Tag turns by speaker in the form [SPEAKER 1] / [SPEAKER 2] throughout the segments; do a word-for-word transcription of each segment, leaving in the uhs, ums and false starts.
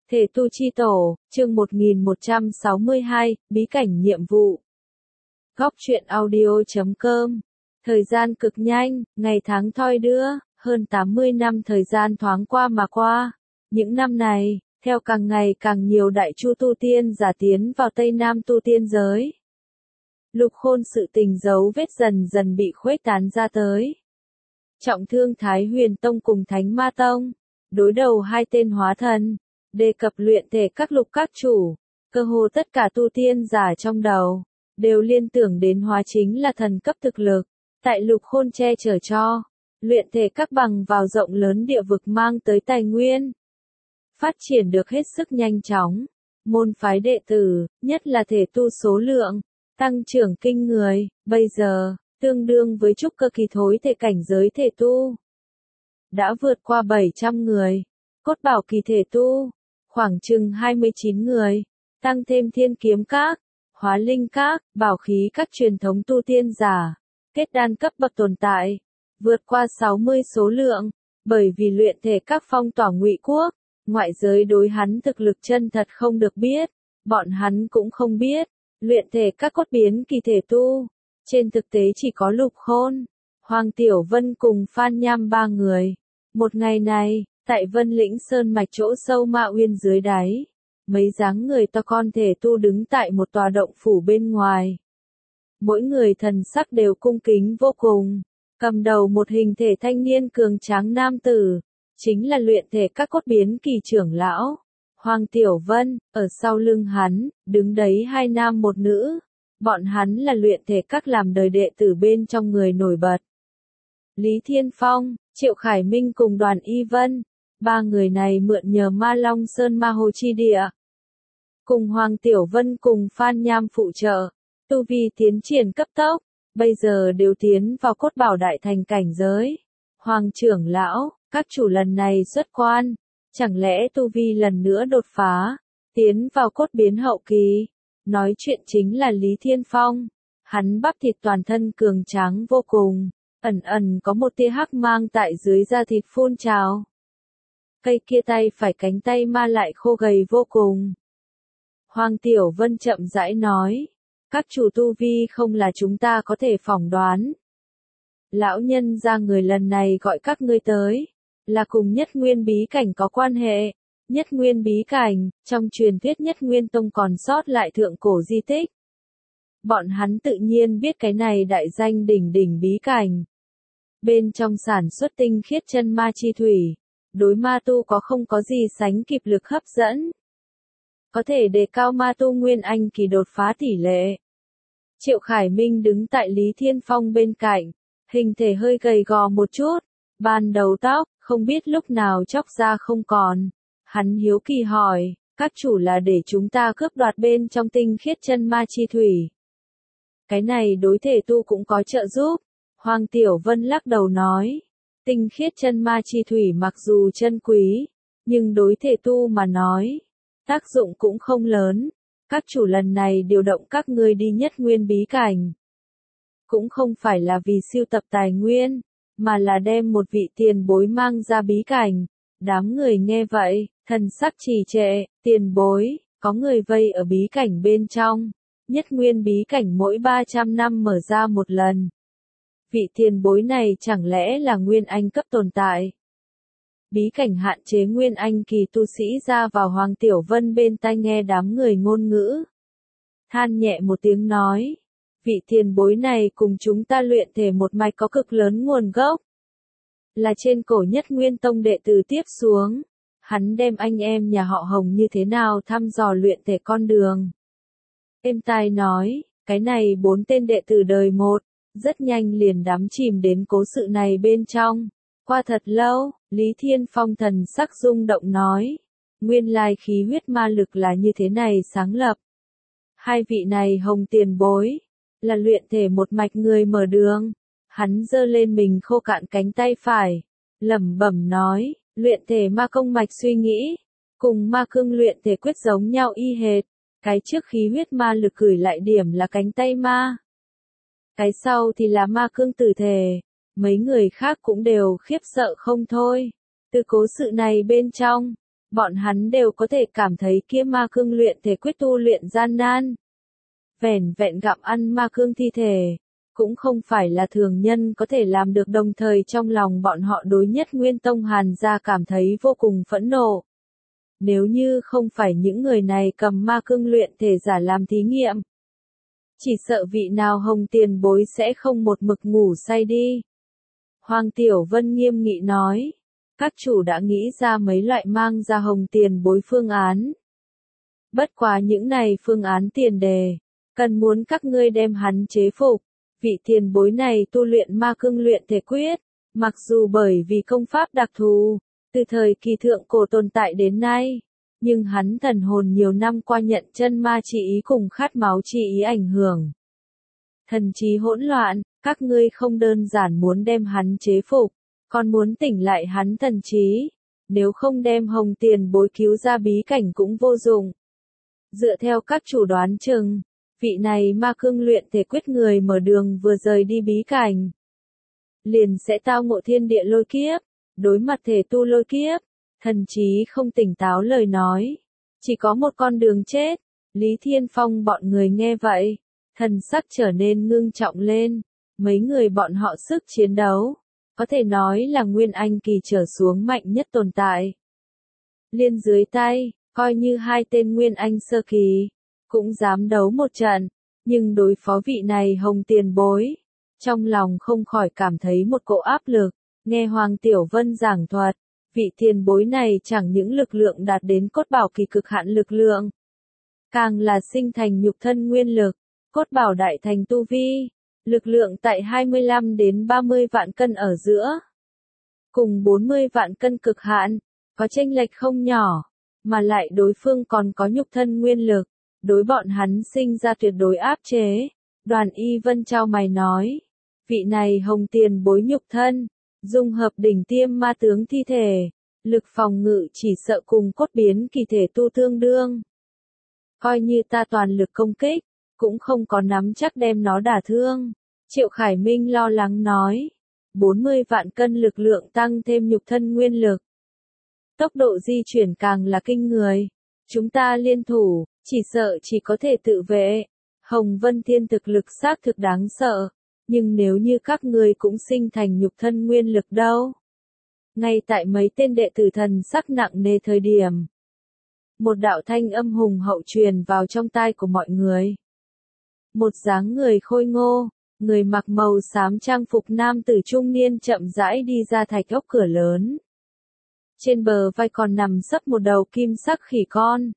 [SPEAKER 1] Thể tu chi tổ, chương một nghìn một trăm sáu mươi hai, bí cảnh nhiệm vụ. Góc truyện audio chấm com. Thời gian cực nhanh, ngày tháng thoi đưa, hơn tám mươi năm thời gian thoáng qua mà qua. Những năm này, theo càng ngày càng nhiều đại chu tu tiên giả tiến vào Tây Nam tu tiên giới. Lục Khôn sự tình dấu vết dần dần bị khuếch tán ra tới. Trọng thương Thái Huyền Tông cùng Thánh Ma Tông, đối đầu hai tên hóa thần. Đề cập luyện thể các lục các chủ, cơ hồ tất cả tu tiên giả trong đầu, đều liên tưởng đến hóa chính là thần cấp thực lực. Tại Lục Khôn che chở cho, luyện thể các bằng vào rộng lớn địa vực mang tới tài nguyên. Phát triển được hết sức nhanh chóng, môn phái đệ tử, nhất là thể tu số lượng, tăng trưởng kinh người, bây giờ, tương đương với trúc cơ kỳ thối thể cảnh giới thể tu. Đã vượt qua bảy trăm người, cốt bảo kỳ thể tu. Khoảng chừng hai mươi chín người, tăng thêm thiên kiếm các, hóa linh các, bảo khí các truyền thống tu tiên giả, kết đan cấp bậc tồn tại, vượt qua sáu mươi số lượng, bởi vì luyện thể các phong tỏa Ngụy Quốc, ngoại giới đối hắn thực lực chân thật không được biết, bọn hắn cũng không biết, luyện thể các cốt biến kỳ thể tu, trên thực tế chỉ có Lục Khôn, Hoàng Tiểu Vân cùng Phan Nham ba người. Một ngày này, tại Vân Lĩnh Sơn mạch chỗ sâu Ma Uyên dưới đáy, mấy dáng người to con thể tu đứng tại một tòa động phủ bên ngoài. Mỗi người thần sắc đều cung kính vô cùng, cầm đầu một hình thể thanh niên cường tráng nam tử, chính là luyện thể các cốt biến kỳ trưởng lão, Hoàng Tiểu Vân, ở sau lưng hắn, đứng đấy hai nam một nữ, bọn hắn là luyện thể các làm đời đệ tử bên trong người nổi bật. Lý Thiên Phong, Triệu Khải Minh cùng Đoàn Y Vân. Ba người này mượn nhờ Ma Long Sơn Ma Hồ chi địa. Cùng Hoàng Tiểu Vân cùng Phan Nham phụ trợ, tu vi tiến triển cấp tốc, bây giờ đều tiến vào cốt bảo đại thành cảnh giới. Hoàng trưởng lão, các chủ lần này xuất quan, chẳng lẽ tu vi lần nữa đột phá, tiến vào cốt biến hậu kỳ. Nói chuyện chính là Lý Thiên Phong, hắn bắp thịt toàn thân cường tráng vô cùng, ẩn ẩn có một tia hắc mang tại dưới da thịt phun trào. Cây kia tay phải cánh tay ma lại khô gầy vô cùng. Hoàng Tiểu Vân chậm rãi nói, các chủ tu vi không là chúng ta có thể phỏng đoán. Lão nhân ra người lần này gọi các ngươi tới, là cùng Nhất Nguyên bí cảnh có quan hệ. Nhất Nguyên bí cảnh, trong truyền thuyết Nhất Nguyên Tông còn sót lại thượng cổ di tích. Bọn hắn tự nhiên biết cái này đại danh đỉnh đỉnh bí cảnh. Bên trong sản xuất tinh khiết chân ma chi thủy. Đối ma tu có không có gì sánh kịp lực hấp dẫn. Có thể đề cao ma tu nguyên anh kỳ đột phá tỷ lệ. Triệu Khải Minh đứng tại Lý Thiên Phong bên cạnh, hình thể hơi gầy gò một chút, ban đầu tóc, không biết lúc nào chóc ra không còn. Hắn hiếu kỳ hỏi, các chủ là để chúng ta cướp đoạt bên trong tinh khiết chân ma chi thủy. Cái này đối thể tu cũng có trợ giúp. Hoàng Tiểu Vân lắc đầu nói. Tinh khiết chân ma chi thủy mặc dù chân quý, nhưng đối thể tu mà nói, tác dụng cũng không lớn. Các chủ lần này điều động các ngươi đi Nhất Nguyên bí cảnh. Cũng không phải là vì siêu tập tài nguyên, mà là đem một vị tiền bối mang ra bí cảnh. Đám người nghe vậy, thần sắc trì trệ, tiền bối, có người vây ở bí cảnh bên trong. Nhất Nguyên bí cảnh mỗi ba trăm năm mở ra một lần. Vị tiền bối này chẳng lẽ là Nguyên Anh cấp tồn tại? Bí cảnh hạn chế Nguyên Anh kỳ tu sĩ ra vào. Hoàng Tiểu Vân bên tai nghe đám người ngôn ngữ. Than nhẹ một tiếng nói. Vị tiền bối này cùng chúng ta luyện thể một mạch có cực lớn nguồn gốc. Là trên cổ Nhất Nguyên Tông đệ tử tiếp xuống. Hắn đem anh em nhà họ Hồng như thế nào thăm dò luyện thể con đường. Êm tai nói, cái này bốn tên đệ tử đời một. Rất nhanh liền đắm chìm đến cố sự này bên trong. Qua thật lâu, Lý Thiên Phong thần sắc rung động nói. Nguyên lai khí huyết ma lực là như thế này sáng lập. Hai vị này Hồng tiền bối, là luyện thể một mạch người mở đường. Hắn giơ lên mình khô cạn cánh tay phải, lẩm bẩm nói, luyện thể ma công mạch suy nghĩ, cùng ma cương luyện thể quyết giống nhau y hệt. Cái trước khí huyết ma lực gửi lại điểm là cánh tay ma. Cái sau thì là ma cương tử thể, mấy người khác cũng đều khiếp sợ không thôi. Từ cố sự này bên trong, bọn hắn đều có thể cảm thấy kia ma cương luyện thể quyết tu luyện gian nan. Vẻn vẹn gặm ăn ma cương thi thể, cũng không phải là thường nhân có thể làm được, đồng thời trong lòng bọn họ đối Nhất Nguyên Tông Hàn gia cảm thấy vô cùng phẫn nộ. Nếu như không phải những người này cầm ma cương luyện thể giả làm thí nghiệm, chỉ sợ vị nào Hồng tiền bối sẽ không một mực ngủ say đi. Hoàng Tiểu Vân nghiêm nghị nói, các chủ đã nghĩ ra mấy loại mang ra Hồng tiền bối phương án. Bất quá những này phương án tiền đề, cần muốn các ngươi đem hắn chế phục. Vị tiền bối này tu luyện ma cương luyện thể quyết, mặc dù bởi vì công pháp đặc thù, từ thời kỳ thượng cổ tồn tại đến nay, nhưng hắn thần hồn nhiều năm qua nhận chân ma chi ý cùng khát máu chi ý ảnh hưởng. Thần trí hỗn loạn, các ngươi không đơn giản muốn đem hắn chế phục, còn muốn tỉnh lại hắn thần trí, nếu không đem Hồng tiền bối cứu ra bí cảnh cũng vô dụng. Dựa theo các chủ đoán chừng, vị này ma cương luyện thể quyết người mở đường vừa rời đi bí cảnh, liền sẽ tao ngộ thiên địa lôi kiếp, đối mặt thể tu lôi kiếp, thần trí không tỉnh táo lời nói, chỉ có một con đường chết. Lý Thiên Phong bọn người nghe vậy, thần sắc trở nên ngưng trọng lên, mấy người bọn họ sức chiến đấu, có thể nói là Nguyên Anh kỳ trở xuống mạnh nhất tồn tại. Liên dưới tay, coi như hai tên Nguyên Anh sơ kỳ, cũng dám đấu một trận, nhưng đối phó vị này Hồng tiền bối, trong lòng không khỏi cảm thấy một cỗ áp lực. Nghe Hoàng Tiểu Vân giảng thuật, vị tiền bối này chẳng những lực lượng đạt đến cốt bảo kỳ cực hạn lực lượng, càng là sinh thành nhục thân nguyên lực, cốt bảo đại thành tu vi, lực lượng tại hai mươi lăm đến ba mươi vạn cân ở giữa, cùng bốn mươi vạn cân cực hạn, có chênh lệch không nhỏ, mà lại đối phương còn có nhục thân nguyên lực, đối bọn hắn sinh ra tuyệt đối áp chế. Đoàn Y Vân trao mày nói, vị này Hồng tiền bối nhục thân, dung hợp đỉnh tiêm ma tướng thi thể, lực phòng ngự chỉ sợ cùng cốt biến kỳ thể tu tương đương. Coi như ta toàn lực công kích, cũng không có nắm chắc đem nó đả thương. Triệu Khải Minh lo lắng nói, bốn mươi vạn cân lực lượng tăng thêm nhục thân nguyên lực. Tốc độ di chuyển càng là kinh người. Chúng ta liên thủ, chỉ sợ chỉ có thể tự vệ. Hồng Vân Thiên thực lực xác thực đáng sợ. Nhưng nếu như các ngươi cũng sinh thành nhục thân nguyên lực đâu? Ngay tại mấy tên đệ tử thần sắc nặng nề thời điểm, một đạo thanh âm hùng hậu truyền vào trong tai của mọi người. Một dáng người khôi ngô, người mặc màu xám trang phục nam tử trung niên chậm rãi đi ra thạch ốc cửa lớn. Trên bờ vai còn nằm sấp một đầu kim sắc khỉ con.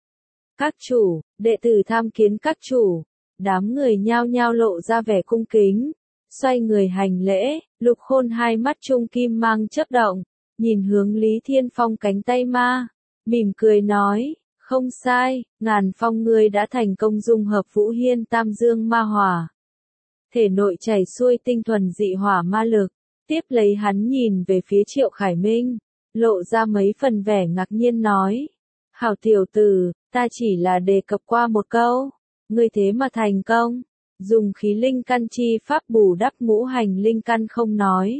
[SPEAKER 1] Các chủ, đệ tử tham kiến các chủ. Đám người nhao nhao lộ ra vẻ cung kính, xoay người hành lễ. Lục Khôn hai mắt trung kim mang chớp động, nhìn hướng Lý Thiên Phong cánh tay ma, mỉm cười nói, không sai, Ngàn Phong ngươi đã thành công dung hợp Vũ Hiên Tam Dương ma hỏa. Thể nội chảy xuôi tinh thuần dị hỏa ma lực. Tiếp lấy hắn nhìn về phía Triệu Khải Minh, lộ ra mấy phần vẻ ngạc nhiên nói, hảo tiểu tử, ta chỉ là đề cập qua một câu, ngươi thế mà thành công, dùng khí linh căn chi pháp bù đắp ngũ hành linh căn không nói,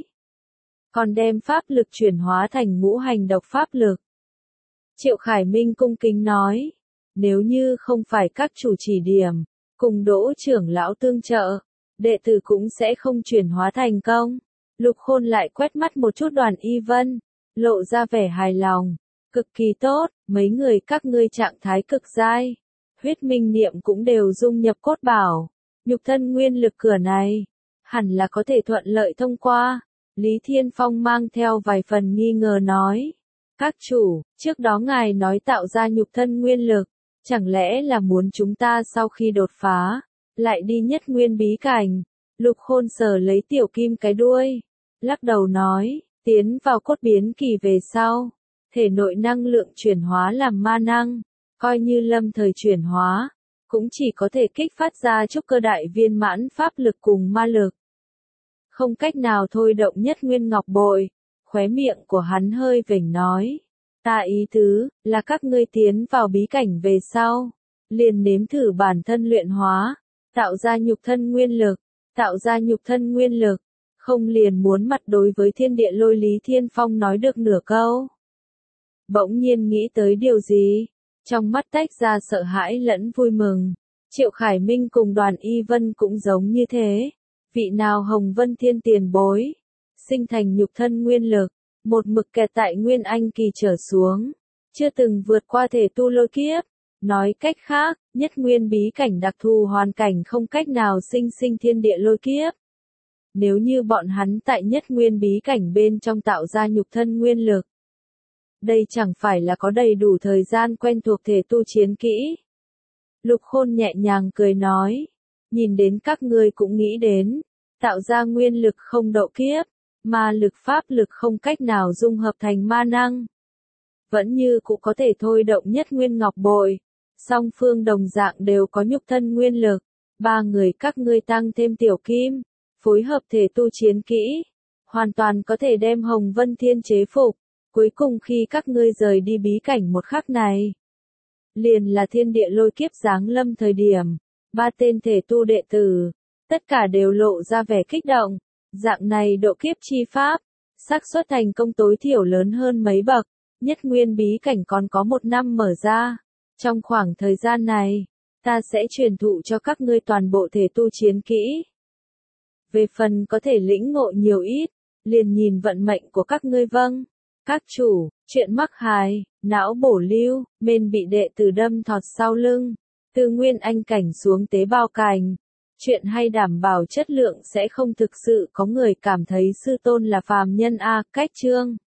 [SPEAKER 1] còn đem pháp lực chuyển hóa thành ngũ hành độc pháp lực. Triệu Khải Minh cung kính nói, nếu như không phải các chủ chỉ điểm, cùng Đỗ trưởng lão tương trợ, đệ tử cũng sẽ không chuyển hóa thành công. Lục Khôn lại quét mắt một chút Đoàn Y Vân, lộ ra vẻ hài lòng, cực kỳ tốt, mấy người các ngươi trạng thái cực giai, huyết minh niệm cũng đều dung nhập cốt bảo, nhục thân nguyên lực cửa này, hẳn là có thể thuận lợi thông qua. Lý Thiên Phong mang theo vài phần nghi ngờ nói, các chủ, trước đó ngài nói tạo ra nhục thân nguyên lực, chẳng lẽ là muốn chúng ta sau khi đột phá, lại đi nhất nguyên bí cảnh. Lục Khôn sờ lấy tiểu kim cái đuôi, lắc đầu nói, tiến vào cốt biến kỳ về sau, thể nội năng lượng chuyển hóa làm ma năng, coi như lâm thời chuyển hóa, cũng chỉ có thể kích phát ra trúc cơ đại viên mãn pháp lực cùng ma lực. Không cách nào thôi động nhất nguyên ngọc bội. Khóe miệng của hắn hơi vểnh nói, ta ý tứ là các ngươi tiến vào bí cảnh về sau, liền nếm thử bản thân luyện hóa, tạo ra nhục thân nguyên lực, tạo ra nhục thân nguyên lực, không liền muốn mặt đối với thiên địa lôi. Lý Thiên Phong nói được nửa câu, bỗng nhiên nghĩ tới điều gì, trong mắt tách ra sợ hãi lẫn vui mừng. Triệu Khải Minh cùng Đoàn Y Vân cũng giống như thế. Vị nào Hồng Vân Thiên tiền bối, sinh thành nhục thân nguyên lực, một mực kẹt tại Nguyên Anh kỳ trở xuống, chưa từng vượt qua thể tu lôi kiếp. Nói cách khác, nhất nguyên bí cảnh đặc thù hoàn cảnh không cách nào sinh sinh thiên địa lôi kiếp. Nếu như bọn hắn tại nhất nguyên bí cảnh bên trong tạo ra nhục thân nguyên lực, đây chẳng phải là có đầy đủ thời gian quen thuộc thể tu chiến kỹ. Lục Khôn nhẹ nhàng cười nói, nhìn đến các ngươi cũng nghĩ đến, tạo ra nguyên lực không độ kiếp, ma lực pháp lực không cách nào dung hợp thành ma năng. Vẫn như cũng có thể thôi động nhất nguyên ngọc bội, song phương đồng dạng đều có nhục thân nguyên lực, ba người các ngươi tăng thêm tiểu kim, phối hợp thể tu chiến kỹ, hoàn toàn có thể đem Hồng Vân Thiên chế phục. Cuối cùng khi các ngươi rời đi bí cảnh một khắc này, liền là thiên địa lôi kiếp giáng lâm thời điểm, ba tên thể tu đệ tử, tất cả đều lộ ra vẻ kích động, dạng này độ kiếp chi pháp, xác suất thành công tối thiểu lớn hơn mấy bậc, nhất nguyên bí cảnh còn có một năm mở ra, trong khoảng thời gian này, ta sẽ truyền thụ cho các ngươi toàn bộ thể tu chiến kỹ. Về phần có thể lĩnh ngộ nhiều ít, liền nhìn vận mệnh của các ngươi vâng. Các chủ, chuyện mắc hài, não bổ lưu, men bị đệ tử đâm thọt sau lưng, từ nguyên anh cảnh xuống tế bào cảnh. Chuyện hay đảm bảo chất lượng sẽ không thực sự có người cảm thấy sư tôn là phàm nhân a. Cách chương